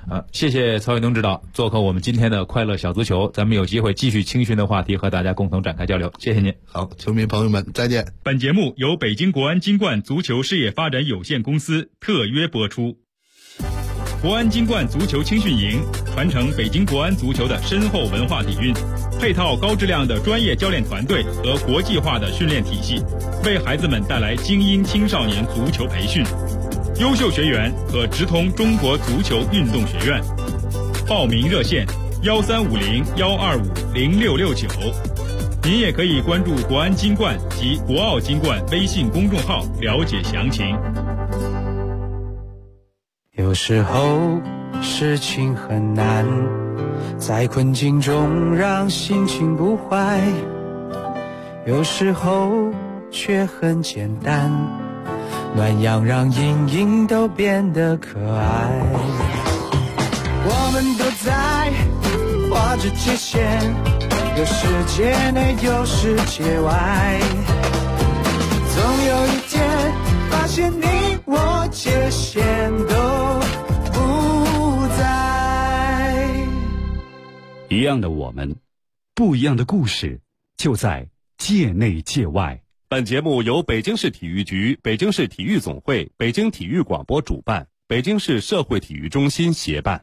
谢谢曹远东指导做客我们今天的快乐小足球，咱们有机会继续青训的话题和大家共同展开交流，谢谢您。 好，球迷朋友们再见。 本节目由北京国安金冠足球事业发展有限公司特约播出。国安金冠足球青训营传承北京国安足球的深厚文化底蕴，配套高质量的专业教练团队和国际化的训练体系，为孩子们带来精英青少年足球培训。优秀学员可直通中国足球运动学院。报名热线1350-125-0669。您也可以关注国安金冠及国奥金冠微信公众号了解详情。 有时候事情很难，在困境中让心情不坏，有时候却很简单，暖阳让阴影都变得可爱。我们都在画着界限，有世界内有世界外，总有一天发现你我界限都不在。 一样的我们，不一样的故事，就在界内界外。 本节目由北京市体育局、北京市体育总会、北京体育广播主办，北京市社会体育中心协办。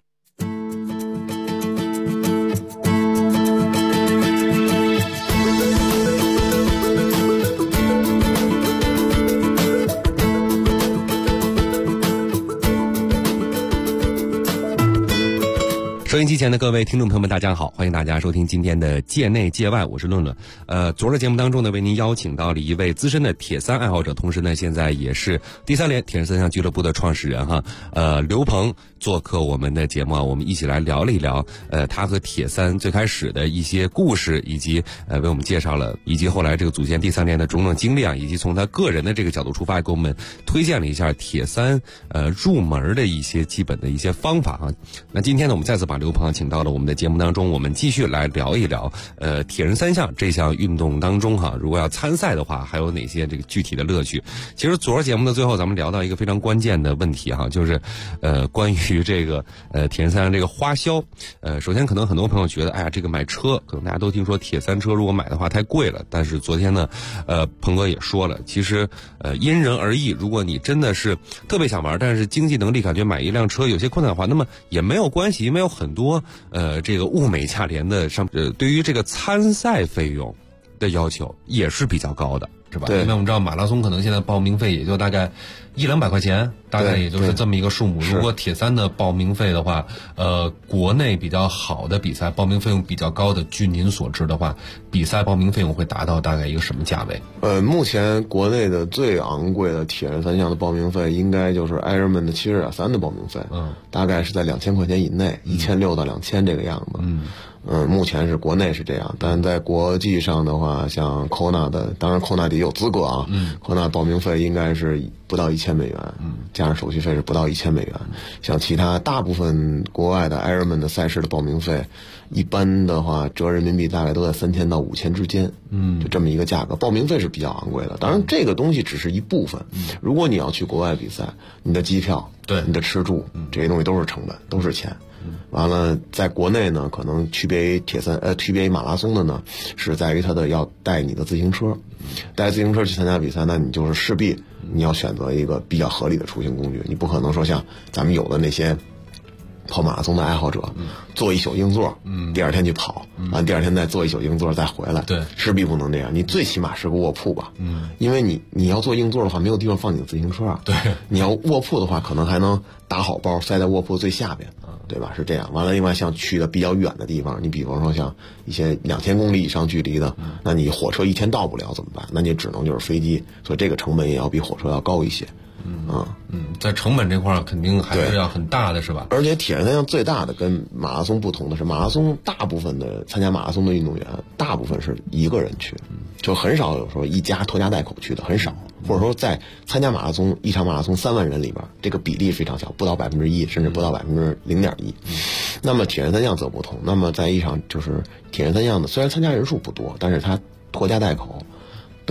收音机前的各位听众朋友们，大家好，欢迎大家收听今天的界内界外，我是论论。昨儿的节目当中呢，为您邀请到了一位资深的铁三爱好者，同时呢，现在也是第三联铁人三项俱乐部的创始人刘鹏做客我们的节目啊，我们一起来聊了一聊他和铁三最开始的一些故事，以及为我们介绍了，以及后来这个组建第三联的种种经历啊，以及从他个人的这个角度出发，给我们推荐了一下铁三入门的一些基本的一些方法啊。那今天呢，我们再次把刘鹏请到了我们的节目当中，我们继续来聊一聊铁人三项这项运动当中如果要参赛的话，还有哪些这个具体的乐趣。其实昨儿节目的最后，咱们聊到一个非常关键的问题就是关于这个铁人三项这个花销。首先可能很多朋友觉得，哎呀，这个买车可能大家都听说铁三车如果买的话太贵了，但是昨天呢鹏哥也说了，其实因人而异，如果你真的是特别想玩，但是经济能力感觉买一辆车有些困难的话，那么也没有关系，因为有很多这个物美价廉的对于这个参赛费用的要求也是比较高的，是吧？ 对，因为我们知道马拉松可能现在报名费也就大概100-200块钱，大概也就是这么一个数目。如果铁三的报名费的话，国内比较好的比赛报名费用比较高的，据您所知的话，比赛报名费用会达到大概一个什么价位？ 目前国内的最昂贵的铁人三项的报名费，应该就是 Ironman 的70.3的报名费，大概是在2000块钱以内，1600到2000这个样子。目前是国内是这样，但在国际上的话，像 Kona 的，当然 Kona 得有资格啊，Kona 报名费应该是不到1000美元，加上手续费是不到1000美元。像其他大部分国外的 Ironman 的赛事的报名费，一般的话折人民币大概都在3000到5000之间，就这么一个价格。报名费是比较昂贵的，当然这个东西只是一部分。如果你要去国外比赛，你的机票、你的吃住，这些东西都是成本，都是钱。完了，在国内呢，可能区别于马拉松的呢，是在于它的要带你的自行车，带自行车去参加比赛，那你就是势必你要选择一个比较合理的出行工具，你不可能说像咱们有的那些跑马拉松的爱好者，坐一宿硬座，第二天去跑，完第二天再坐一宿硬座再回来，对，势必不能这样。你最起码是个卧铺吧，因为你要坐硬座的话，没有地方放你的自行车啊，对，你要卧铺的话，可能还能打好包塞在卧铺最下边，对吧？是这样。完了，另外像去的比较远的地方，你比方说像一些2000公里以上距离的，那你火车一天到不了怎么办？那你只能就是飞机，所以这个成本也要比火车要高一些。 在成本这块肯定还是要很大的，是吧？ 而且铁人三项最大的跟马拉松不同的是，马拉松大部分的参加马拉松的运动员，大部分是一个人去，就很少有说一家拖家带口去的，很少。或者说在参加马拉松一场马拉松3万人里边，这个比例非常小，不到1%，甚至不到0.1%。那么铁人三项则不同，那么在一场就是铁人三项的，虽然参加人数不多，但是他拖家带口的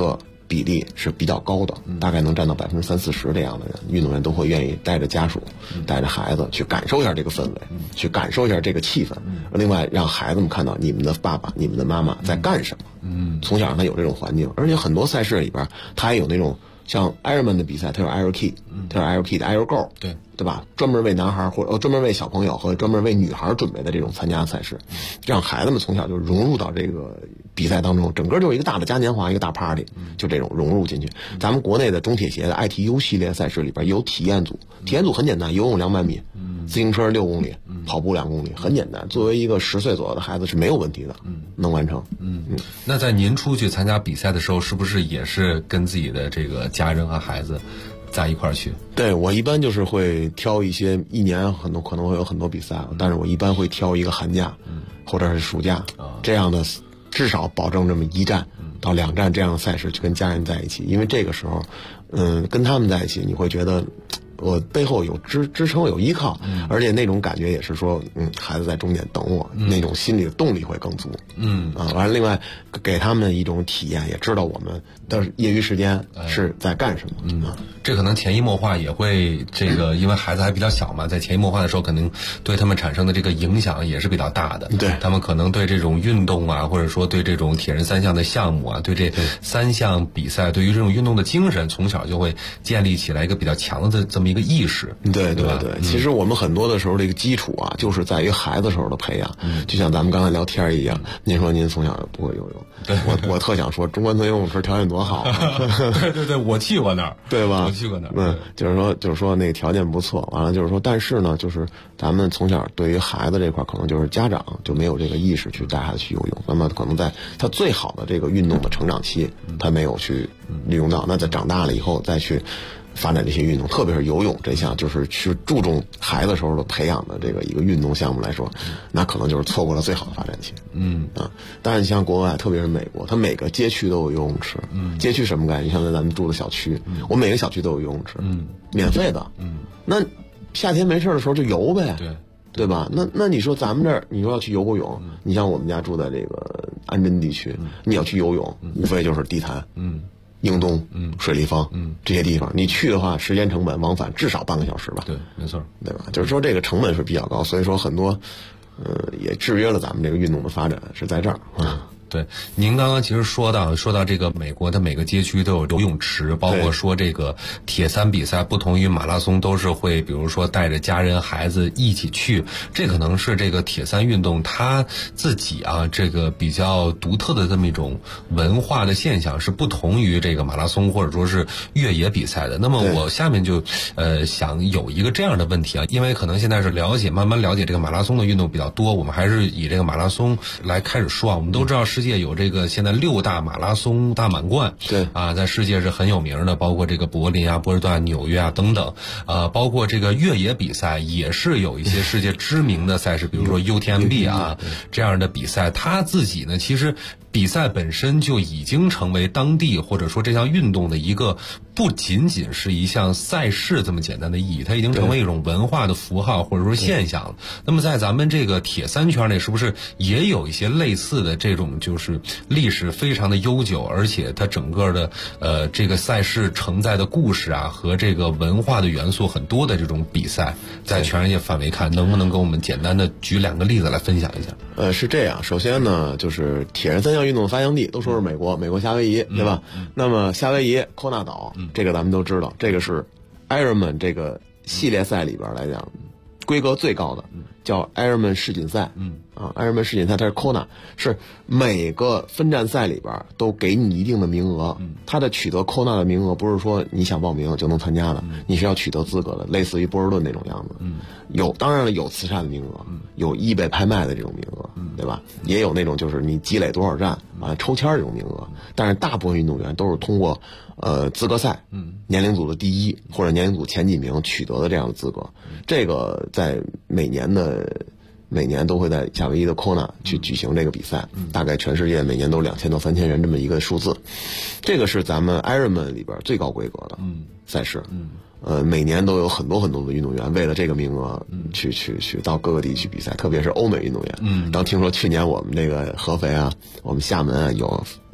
比例是比较高的，大概能占到30-40%这样的人，运动员都会愿意带着家属、带着孩子去感受一下这个氛围，去感受一下这个气氛。另外，让孩子们看到你们的爸爸、你们的妈妈在干什么。从小让他有这种环境，而且很多赛事里边，他也有那种像 Ironman 的比赛，它有 Iron Key， 它有 Iron Key 的 Iron Go， 对吧？专门为男孩或者专门为小朋友和专门为女孩准备的这种参加赛事，让孩子们从小就融入到这个比赛当中，整个就是一个大的嘉年华，一个大 party， 就这种融入进去。咱们国内的中铁协的 ITU 系列赛事里边有体验组，体验组很简单，游泳200米，自行车6公里，跑步2公里，很简单。作为一个10岁左右的孩子是没有问题的，能完成。 那在您出去参加比赛的时候，是不是也是跟自己的这个家人和孩子在一块儿去？ 对，我一般就是会挑一些一年可能会有很多比赛，但是我一般会挑一个寒假，或者是暑假，这样的至少保证这么1站到2站这样的赛事去跟家人在一起，因为这个时候，跟他们在一起，你会觉得我背后有支撑，有依靠，而且那种感觉也是说，孩子在终点等我，那种心理的动力会更足。完了，另外给他们一种体验，也知道我们的业余时间是在干什么。 这可能潜移默化也会这个，因为孩子还比较小嘛，在潜移默化的时候，肯定对他们产生的这个影响也是比较大的。 对， 他们可能对这种运动啊，或者说对这种铁人3项的项目啊，对这3项比赛，对于这种运动的精神，从小就会建立起来一个比较强的这么一个意识。 对，其实我们很多的时候这个基础啊，就是在于孩子时候的培养。就像咱们刚才聊天一样，您说您从小不会游泳，对，我特想说中关村游泳池条件多好啊。 对，我去过那儿， 对吧？ 我去过那儿。 就是说那个条件不错。完了就是说，但是呢，就是咱们从小对于孩子这块，可能就是家长就没有这个意识去带孩子去游泳。那么可能在他最好的这个运动的成长期，他没有去利用到。那在长大了以后再去发展这些运动，特别是游泳这项，就是去注重孩子时候的培养的这个一个运动项目来说，那可能就是错过了最好的发展期。但是你像国外，特别是美国，它每个街区都有游泳池。街区什么概念？像在咱们住的小区，我每个小区都有游泳池，免费的。那夏天没事的时候就游呗。对吧？那你说咱们这儿，你说要去游个泳，你像我们家住在这个安贞地区，你要去游泳，无非就是地坛，英东，水立方，这些地方，你去的话，时间成本往返至少半个小时吧？ 对，没错， 对吧？就是说这个成本是比较高，所以说很多，也制约了咱们这个运动的发展，是在这儿啊。 对，您刚刚其实说到这个美国的每个街区都有游泳池，包括说这个铁三比赛不同于马拉松，都是会比如说带着家人孩子一起去，这可能是这个铁三运动它自己啊这个比较独特的这么一种文化的现象，是不同于这个马拉松或者说是越野比赛的。那么我下面就想有一个这样的问题啊，因为可能现在是慢慢了解这个马拉松的运动比较多，我们还是以这个马拉松来开始说啊。我们都知道世界有这个现在6大马拉松大满贯， 对啊， 在世界是很有名的，包括这个柏林啊、波士顿、纽约啊等等，包括这个越野比赛也是有一些世界知名的赛事，比如说 UTMB 啊这样的比赛，它自己呢其实比赛本身就已经成为当地或者说这项运动的一个不仅仅是一项赛事这么简单的意义，它已经成为一种文化的符号或者说现象了。那么在咱们这个铁三圈内，是不是也有一些类似的这种就是历史非常的悠久，而且它整个的这个赛事承载的故事啊和这个文化的元素很多的这种比赛，在全世界范围看，能不能给我们简单的举2个例子来分享一下？ 是这样，首先呢，就是铁人3项运动的发祥地都说是美国夏威夷，对吧？那么夏威夷科纳岛，这个咱们都知道，这个是 Ironman 这个系列赛里边来讲规格最高的，叫 Ironman 世锦赛。Ironman 世锦赛它是 Kona， 是每个分站赛里边都给你一定的名额。它的取得 Kona 的名额不是说你想报名就能参加的，你是要取得资格的，类似于波士顿那种样子。当然了，有慈善的名额，有eBay拍卖的这种名额，对吧？也有那种就是你积累多少站抽签这种名额。但是大部分运动员都是通过资格赛，年龄组的第1或者年龄组前几名取得的这样的资格。这个在每年都会在夏威夷的 Kona 去举行这个比赛，大概全世界每年都2000到3000人这么一个数字。这个是咱们 Ironman 里边最高规格的赛事。每年都有很多的运动员为了这个名额去到各个地区比赛，特别是欧美运动员。当听说去年我们这个合肥啊，我们厦门啊有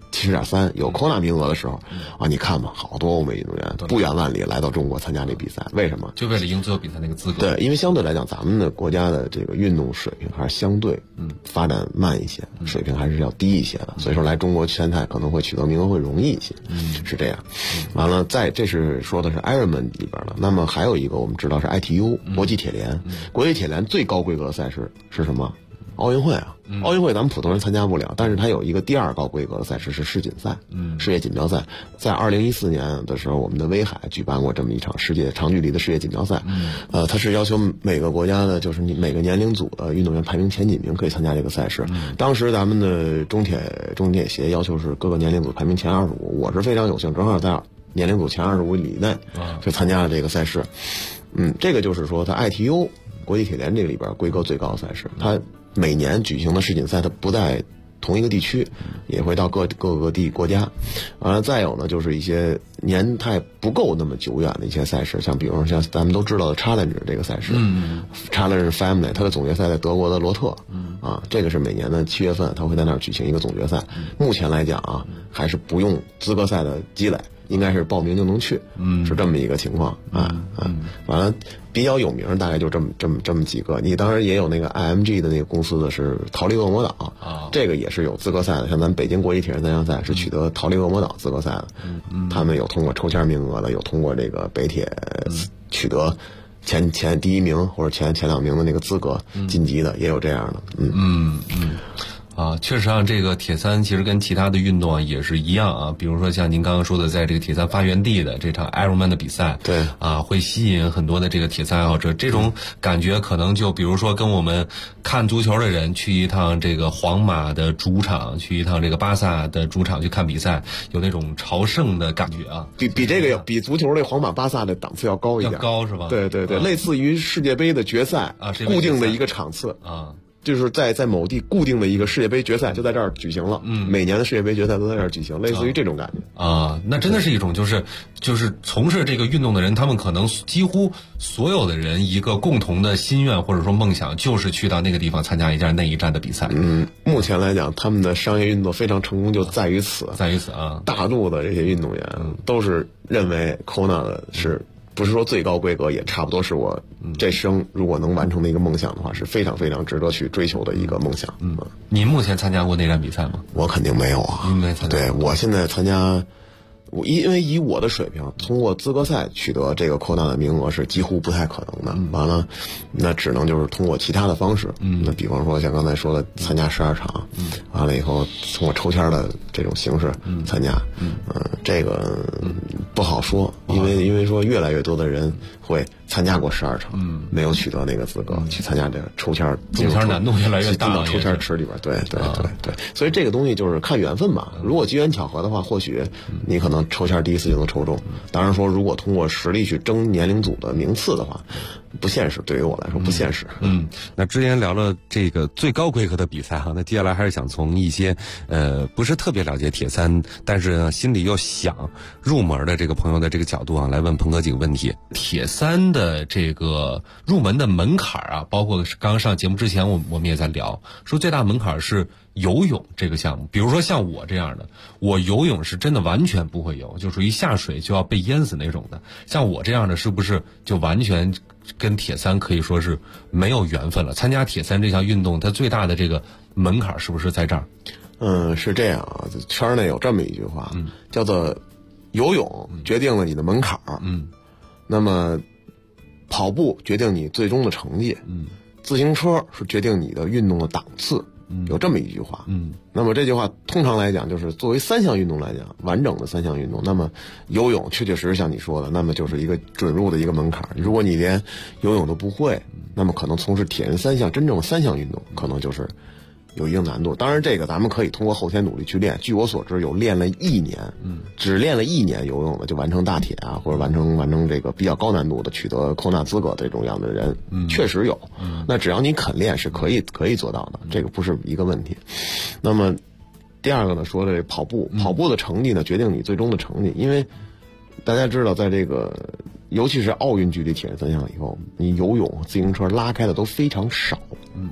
70.3有Kona名额的时候啊，你看吧，好多欧美运动员不远万里来到中国参加这比赛，为什么？ 就为了赢最后比赛那个资格。 对，因为相对来讲，咱们的国家的这个运动水平还是相对发展慢一些，水平还是要低一些的，所以说来中国参赛可能会取得名额会容易一些，是这样。完了，这是说的是 Ironman 里边的，那么还有一个我们知道是 ITU 国际铁联，国际铁联最高规格的赛事是什么？奥运会啊，奥运会咱们普通人参加不了，但是它有一个第2高规格的赛事是世锦赛，世界锦标赛。在2014年的时候，我们的威海举办过这么一场世界长距离的世界锦标赛，它是要求每个国家的，就是你每个年龄组的运动员排名前几名可以参加这个赛事。当时咱们的中铁协要求是各个年龄组排名前25，我是非常有幸，正好在年龄组前25以内就参加了这个赛事。这个就是说，它 ITU 国际铁联这个里边规格最高的赛事，它每年举行的世锦赛，它不在同一个地区，也会到各个国家。再有呢，就是一些年代不够那么久远的一些赛事，像比如说像咱们都知道的 Challenge 这个赛事，Challenge Family 它的总决赛在德国的罗特，这个是每年的7月份，它会在那儿举行一个总决赛。目前来讲啊，还是不用资格赛的积累，应该是报名就能去，是这么一个情况完了，比较有名大概就这么几个。你当然也有那个 IMG 的那个公司的是逃离恶魔岛这个也是有资格赛的，像咱北京国际铁人三项赛是取得逃离恶魔岛资格赛的，他们有通过抽签名额的，有通过这个北铁取得前第1名或者前2名的那个资格晋级的，也有这样的。 确实上这个铁三其实跟其他的运动也是一样啊，比如说像您刚刚说的，在这个铁三发源地的这场 Ironman 的比赛， 对会吸引很多的这个铁三爱好者。这种感觉可能就比如说跟我们看足球的人去一趟这个皇马的主场，去一趟这个巴萨的主场去看比赛，有那种朝圣的感觉啊。 比这个比足球这皇马巴萨的档次要高一点， 要高是吧？ 对，类似于世界杯的决赛固定的一个场次就是在某地固定的一个世界杯决赛就在这儿举行了，每年的世界杯决赛都在这儿举行，类似于这种感觉那真的是一种就是从事这个运动的人，他们可能几乎所有的人一个共同的心愿或者说梦想，就是去到那个地方参加那一站的比赛。 目前来讲，他们的商业运作非常成功，就在于此大陆的这些运动员都是认为 Kona 的是。不是说最高规格，也差不多是我这生如果能完成的一个梦想的话，是非常非常值得去追求的一个梦想。 您目前参加过那站比赛吗？ 我肯定没有啊。 您没参加？ 对，我现在参加，因为以我的水平，通过资格赛取得这个Kona的名额是几乎不太可能的。完了，那只能就是通过其他的方式。那比方说像刚才说的，参加12场，完了以后通过抽签的这种形式参加。这个不好说，因为说越来越多的人会参加过12场，没有取得那个资格去参加这个抽签难度越来越大， 进到抽签池里边。对，所以这个东西就是看缘分吧。如果机缘巧合的话，或许你可能抽签第一次就能抽中。当然说，如果通过实力去争年龄组的名次的话，不现实，对于我来说不现实。 那之前聊了这个最高规格的比赛那接下来还是想从一些不是特别了解铁三，但是呢心里又想入门的这个朋友的这个角度来问鹏哥几个问题。 铁三的这个入门的门槛包括刚刚上节目之前我们也在聊，说最大门槛是游泳这个项目。比如说像我这样的，我游泳是真的完全不会游，就属于下水就要被淹死那种的。像我这样的，是不是就完全跟铁三可以说是没有缘分了？参加铁三这项运动，它最大的这个门槛是不是在这儿？ 是这样啊，圈内有这么一句话，叫做游泳决定了你的门槛那么跑步决定你最终的成绩自行车是决定你的运动的档次有这么一句话那么这句话通常来讲就是作为3项运动来讲，完整的3项运动，那么游泳确实像你说的，那么就是一个准入的一个门槛。如果你连游泳都不会，那么可能从事铁人3项真正3项运动可能就是有一定难度。当然这个咱们可以通过后天努力去练，据我所知有练了1年只练了1年游泳的就完成大铁或者完成这个比较高难度的取得Kona资格的这种样的人确实有那只要你肯练是可以做到的，这个不是一个问题。那么第二个呢，说的跑步的成绩呢决定你最终的成绩。因为大家知道在这个尤其是奥运距离铁人3项以后，你游泳自行车拉开的都非常少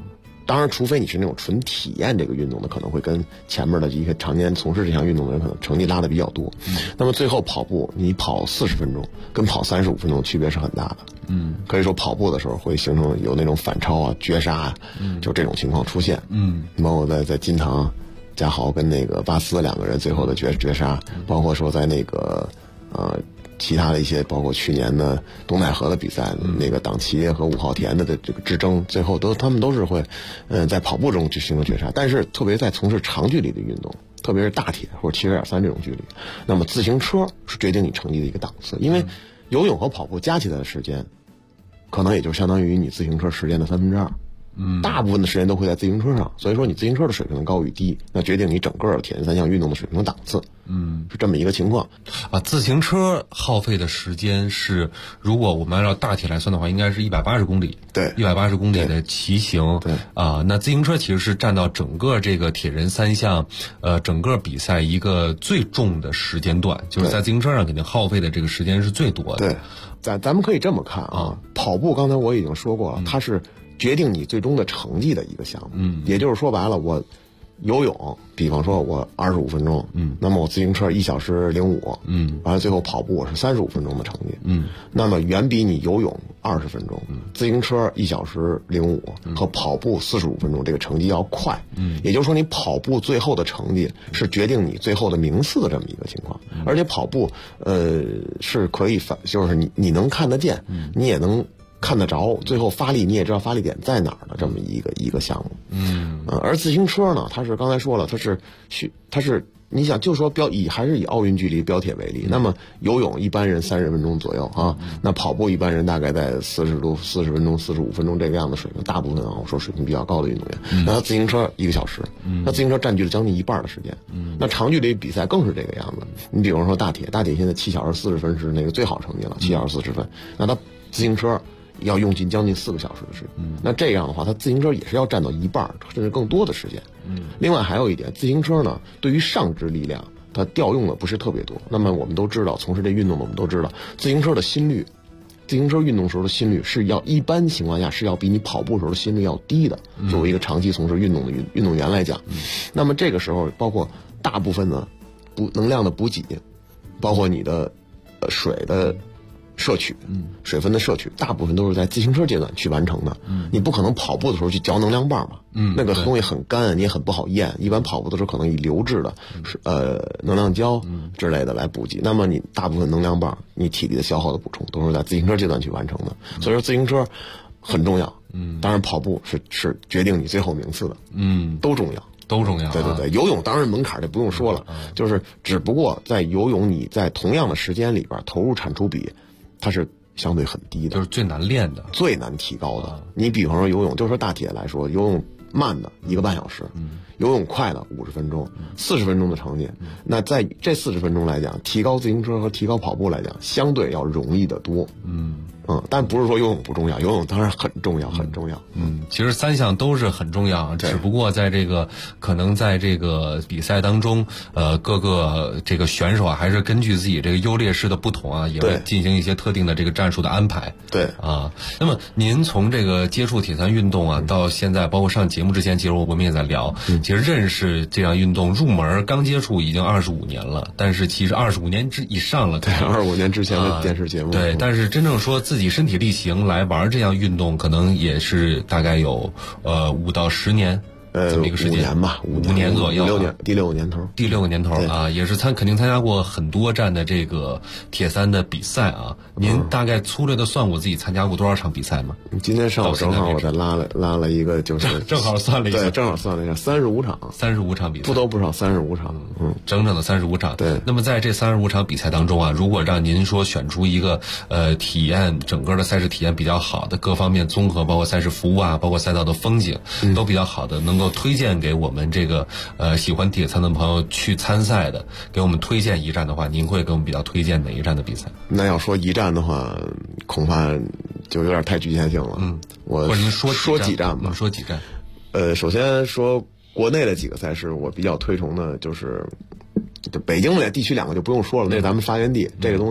当然除非你是那种纯体验这个运动的，可能会跟前面的一些常年从事这项运动的人可能成绩拉得比较多。那么最后跑步，你跑40分钟跟跑35分钟区别是很大的。可以说跑步的时候会形成有那种反超啊、绝杀啊，就这种情况出现。包括在金堂嘉豪跟那个巴斯2个人最后的绝杀，包括说在那个其他的一些，包括去年的东戴河的比赛，那个党旗和5号田的这个之争，最后他们都是会，在跑步中去形成绝杀。但是特别在从事长距离的运动，特别是大铁或者70.3这种距离，那么自行车是决定你成绩的一个档次，因为游泳和跑步加起来的时间，可能也就相当于你自行车时间的2/3。大部分的时间都会在自行车上，所以说你自行车的水平的高与低，那决定你整个铁人3项运动的水平档次。是这么一个情况啊。自行车耗费的时间是，如果我们按照大铁来算的话，应该是180公里。 对 ，180公里的骑行。 对啊，那自行车其实是占到整个这个铁人3项，整个比赛一个最重的时间段，就是在自行车上肯定耗费的这个时间是最多的。 对，咱们可以这么看啊，跑步刚才我已经说过了，它是决定你最终的成绩的一个项目。也就是说白了，我游泳，比方说我25分钟，那么我自行车1小时05，完了最后跑步我是35分钟的成绩，那么远比你游泳20分钟，自行车1小时05和跑步45分钟这个成绩要快。也就是说你跑步最后的成绩是决定你最后的名次的这么一个情况。而且跑步是可以就是你能看得见，你也能看得着，最后发力你也知道发力点在哪儿的这么一个项目。而自行车呢，它是刚才说了，它是你想就说还是以奥运距离标铁为例，那么游泳一般人30分钟左右啊，那跑步一般人大概在40分钟、45分钟这个样的水平，大部分我说水平比较高的运动员，那他自行车1个小时，那自行车占据了将近一半的时间。那长距离比赛更是这个样子，你比方说大铁现在7小时40分是那个最好成绩了，7小时40分，那他自行车要用尽将近4个小时的时间。那这样的话，它自行车也是要占到一半甚至更多的时间。另外还有一点，自行车呢，对于上肢力量它调用的不是特别多。那么我们都知道，从事这运动的我们都知道，自行车的心率，自行车运动时候的心率是要一般情况下是要比你跑步时候的心率要低的。作为一个长期从事运动的运动员来讲，那么这个时候包括大部分的能量的补给，包括你的水的摄取，水分的摄取，大部分都是在自行车阶段去完成的。你不可能跑步的时候去嚼能量棒嘛，那个东西很干，你也很不好咽。一般跑步的时候可能以流质的能量胶之类的来补给。那么你大部分能量棒，你体力的消耗的补充都是在自行车阶段去完成的。所以说自行车很重要。当然跑步是决定你最后名次的。都重要。 都重要。 对，游泳当然门槛就不用说了，就是只不过在游泳你在同样的时间里边投入产出比它是相对很低的， 就是最难练的， 最难提高的。你比方说游泳，就说大铁来说，游泳慢的1个半小时，游泳快的50分钟，40分钟的成绩。那在这40分钟来讲，提高自行车和提高跑步来讲，相对要容易得多。但不是说游泳不重要，游泳当然很重要，很重要。 其实3项都是很重要，只不过在这个可能在这个比赛当中，各个这个选手还是根据自己这个优劣势的不同啊，也会进行一些特定的这个战术的安排。 对啊，那么您从这个接触铁三运动啊，到现在包括上节目之前，其实我们也在聊，其实认识这项运动入门刚接触已经25年了，但是其实25年以上了。 对，25年之前的电视节目。 对，但是真正说自己身体力行来玩这项运动，可能也是大概有5到10年这么一个时间 5年吧 ，5年左右 ，6年，第6个年头， 第6个年头啊，也是肯定参加过很多站的这个铁三的比赛啊。您大概粗略的算我自己参加过多少场比赛吗？ 今天上午正好我再拉了一个，就是正好算了一下， 对，正好算了一下，35场 ，35场比赛， 不多不少，35场， 整整的35场。 对， 那么在这35场比赛当中啊，如果让您说选出一个体验整个的赛事体验比较好的，各方面综合，包括赛事服务啊，包括赛道的风景都比较好的，能够推荐给我们这个喜欢铁三的朋友去参赛的，给我们推荐一站的话，您会给我们比较推荐哪一站的比赛？ 那要说一站的话，恐怕就有点太局限性了。 或者您说几站吧。 说几站？ 首先说国内的几个赛事，我比较推崇的就是北京的地区2个就不用说了，那是咱们发源地，这个东西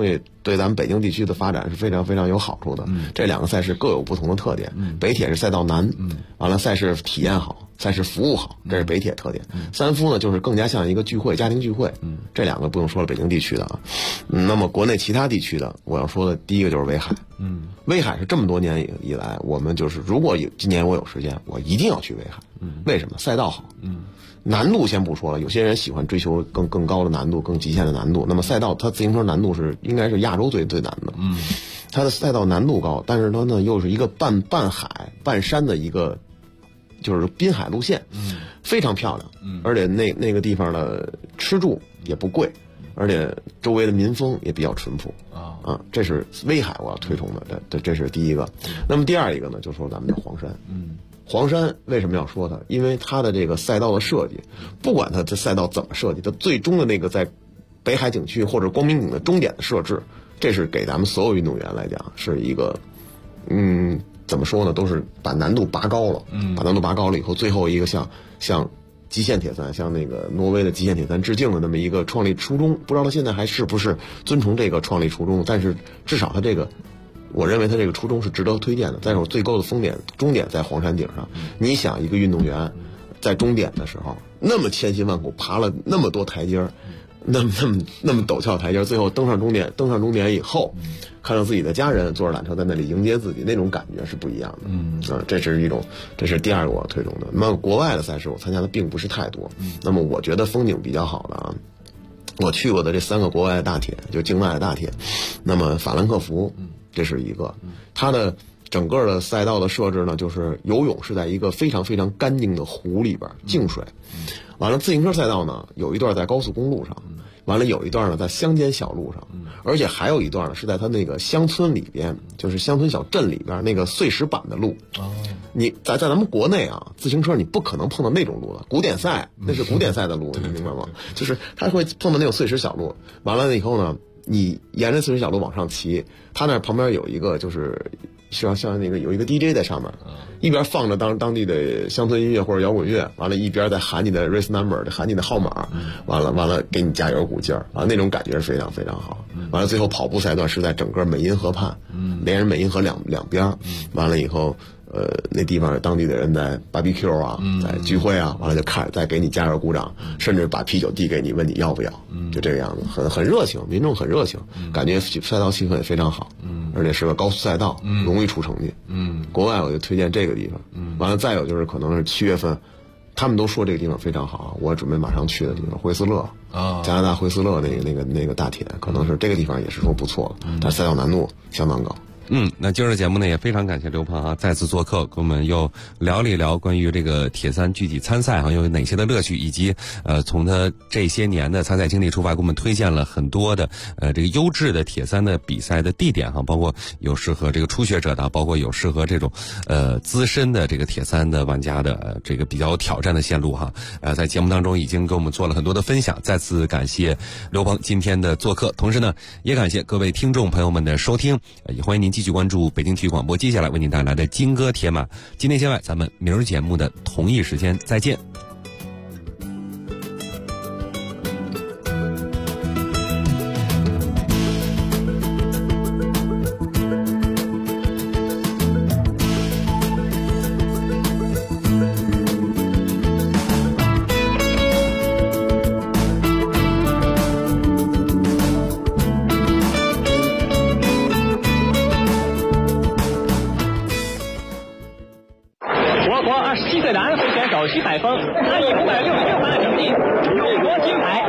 对咱们北京地区的发展是非常非常有好处的。这两个赛事各有不同的特点。北铁是赛道难，完了赛事体验好，赛事服务好，这是北铁特点。三夫呢就是更加像一个聚会，家庭聚会。这两个不用说了，北京地区的啊。那么国内其他地区的，我要说的第一个就是威海。威海是这么多年以来，我们就是如果今年我有时间，我一定要去威海。为什么？赛道好。难度先不说了，有些人喜欢追求更高的难度，更极限的难度。那么赛道它自行车难度应该是亚洲最难的。它的赛道难度高，但是它呢又是一个半海半山的一个就是滨海路线，非常漂亮。而且那个地方的吃住也不贵，而且周围的民风也比较淳朴啊。这是威海我要推崇的，这是第一个。那么第二一个呢，就说咱们的黄山。黄山为什么要说它？因为它的这个赛道的设计，不管它的赛道怎么设计，它最终的那个在北海景区或者光明顶的终点的设置，这是给咱们所有运动员来讲是一个，怎么说呢？都是把难度拔高了。把难度拔高了以后，最后一个像极限铁三，像那个挪威的极限铁三致敬的那么一个创立初衷，不知道他现在还是不是遵从这个创立初衷，但是至少他这个。我认为他这个初衷是值得推荐的。再有最高的终点在黄山顶上，你想一个运动员在终点的时候那么千辛万苦爬了那么多台阶，那么陡峭台阶，最后登上终点以后，看到自己的家人坐着缆车在那里迎接自己，那种感觉是不一样的。这是第二个我要推崇的。那么国外的赛事我参加的并不是太多，那么我觉得风景比较好的啊，我去过的这3个国外的大铁，就境外的大铁，那么法兰克福。这是一个，它的整个的赛道的设置呢，就是游泳是在一个非常非常干净的湖里边，净水。完了，自行车赛道呢，有一段在高速公路上，完了有一段呢在乡间小路上，而且还有一段呢是在它那个乡村里边，就是乡村小镇里边那个碎石板的路。你在咱们国内啊，自行车你不可能碰到那种路的，古典赛那是古典赛的路，你明白吗？就是它会碰到那种碎石小路，完了以后呢。你沿着碎石小路往上骑，他那旁边有一个就是像那个有一个 DJ 在上面，一边放着当地的乡村音乐或者摇滚乐，完了一边在喊你的 race number， 喊你的号码，完了给你加油鼓劲儿，完了那种感觉是非常非常好。完了最后跑步赛段是在整个美因河畔，连着美因河两边，完了以后。那地方当地的人在 BBQ 啊，在聚会啊，完了就再给你加油鼓掌，甚至把啤酒递给你，问你要不要，就这个样子，很热情，民众很热情，感觉赛道气氛也非常好，而且是个高速赛道，容易出成绩，国外我就推荐这个地方，完了再有就是可能是7月份，他们都说这个地方非常好，我准备马上去的地方惠斯勒加拿大惠斯勒那个大铁，可能是这个地方也是说不错的，但赛道难度相当高。 那今儿的节目呢，也非常感谢刘鹏再次做客，跟我们又聊了一聊关于这个铁三具体参赛又有哪些的乐趣，以及从他这些年的参赛经历出发，给我们推荐了很多的这个优质的铁三的比赛的地点包括有适合这个初学者的，包括有适合这种资深的这个铁三的玩家的这个比较有挑战的线路在节目当中已经给我们做了很多的分享，再次感谢刘鹏今天的做客，同时呢，也感谢各位听众朋友们的收听，也欢迎您继续关注北京体育广播接下来为您带来的金戈铁马。今天节外，咱们明儿节目的同一时间再见。 徐海峰，他以566分的成绩勇夺金牌。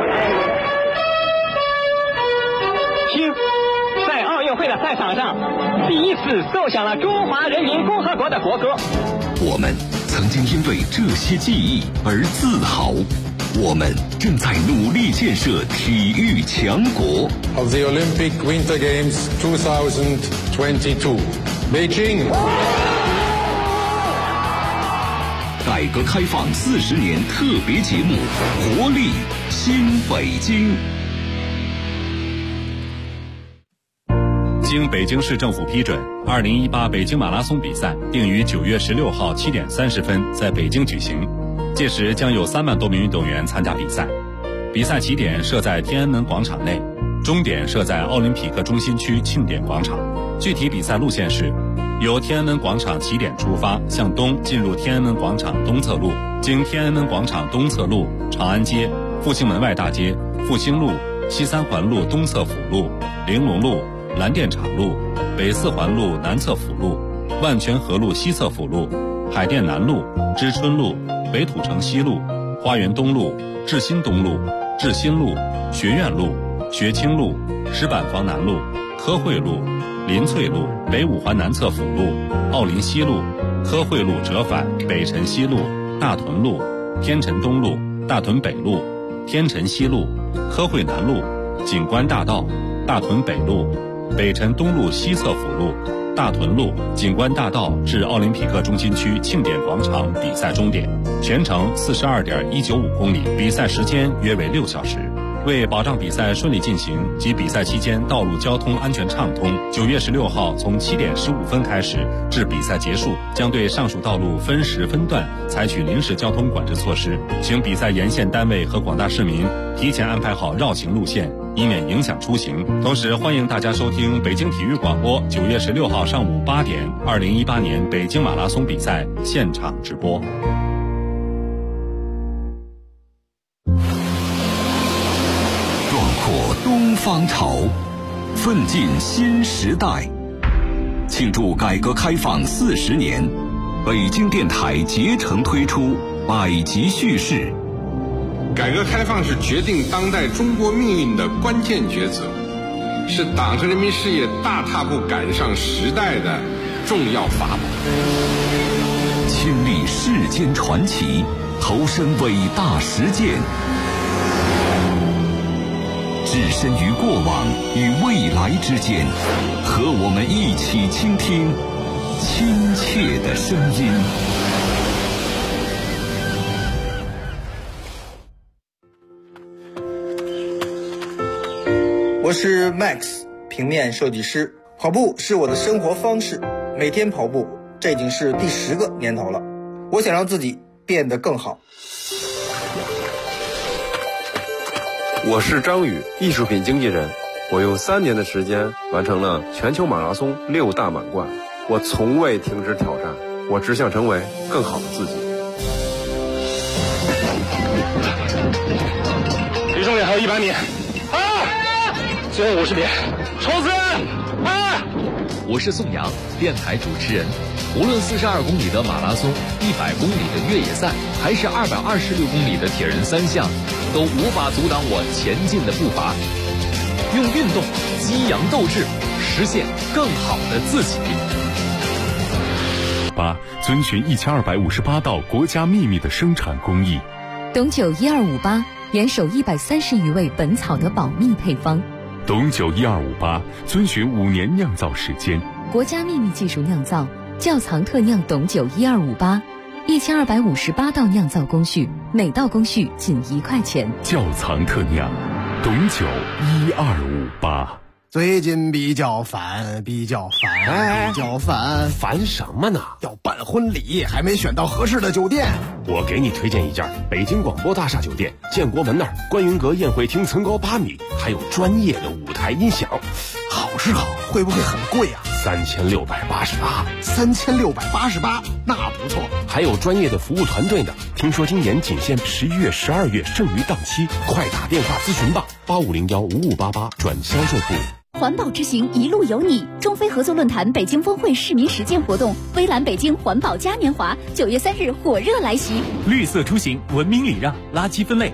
听，在奥运会的赛场上，第一次奏响了中华人民共和国的国歌。 我们曾经因为这些记忆而自豪，我们正在努力建设体育强国。 Of the Olympic Winter Games 2022, Beijing。 改革开放40年特别节目《活力新北京》。 经北京市政府批准，2018北京马拉松比赛定于9月16号7点30分在北京举行，届时将有3万多名运动员参加比赛。比赛起点设在天安门广场内， 终点设在奥林匹克中心区庆典广场。具体比赛路线是：由天安门广场起点出发，向东进入天安门广场东侧路，经天安门广场东侧路、长安街、复兴门外大街、复兴路、西三环路东侧辅路、玲珑路、蓝靛厂路、北四环路南侧辅路、万泉河路西侧辅路、海淀南路、知春路、北土城西路、花园东路、志新东路、志新路、学院路、学清路、石板房南路、科惠路、林翠路、北五环南侧辅路、奥林西路、科惠路折返、北辰西路、大屯路、天辰东路、大屯北路、天辰西路、科惠南路、景观大道、大屯北路、北辰东路西侧辅路、大屯路、景观大道至奥林匹克中心区庆典广场比赛终点，全程42.195公里，比赛时间约为6小时。为保障比赛顺利进行及比赛期间道路交通安全畅通，9月16号从7点15分开始至比赛结束，将对上述道路分时分段采取临时交通管制措施，请比赛沿线单位和广大市民提前安排好绕行路线，以免影响出行。同时，欢迎大家收听北京体育广播9月16号上午8点2018年北京马拉松比赛现场直播。 东方潮，奋进新时代。庆祝改革开放40年，北京电台竭诚推出百集叙事。 改革开放是决定当代中国命运的关键抉择，是党和人民事业大踏步赶上时代的重要法宝。 亲历世间传奇，投身伟大实践，置身于过往与未来之间，和我们一起倾听亲切的声音。 我是 Max， 平面设计师。跑步是我的生活方式，每天跑步，这已经是第10个年头了。我想让自己变得更好。 我是张宇，艺术品经纪人。我用3年的时间完成了全球马拉松6大满贯。我从未停止挑战，我只想成为更好的自己。 离终点还有100米，最后50米，冲刺！ 我是宋阳，电台主持人。无论42公里的马拉松、100公里的越野赛，还是226公里的铁人3项，都无法阻挡我前进的步伐。用运动激扬斗志，实现更好的自己。 8遵循1258道国家秘密的生产工艺。 董酒1258严守130余味本草的保密配方。 董酒1258遵循5年酿造时间， 国家秘密技术酿造，窖藏特酿董酒1258，1258道酿造工序，每道工序仅1块钱。 窖藏特酿，董酒1258。 最近比较烦， 烦什么呢？ 要办婚礼，还没选到合适的酒店。 我给你推荐一家北京广播大厦酒店，建国门那儿观云阁宴会厅层高8米，还有专业的舞台音响。 好是好，会不会很贵啊 ？3688， 那不错。 还有专业的服务团队呢。听说今年仅限11月、12月剩余档期，快打电话咨询吧，85015588转销售部。 环保之行一路有你，中非合作论坛北京峰会市民实践活动，微蓝北京环保嘉年华9月3日火热来袭。 绿色出行，文明礼让，垃圾分类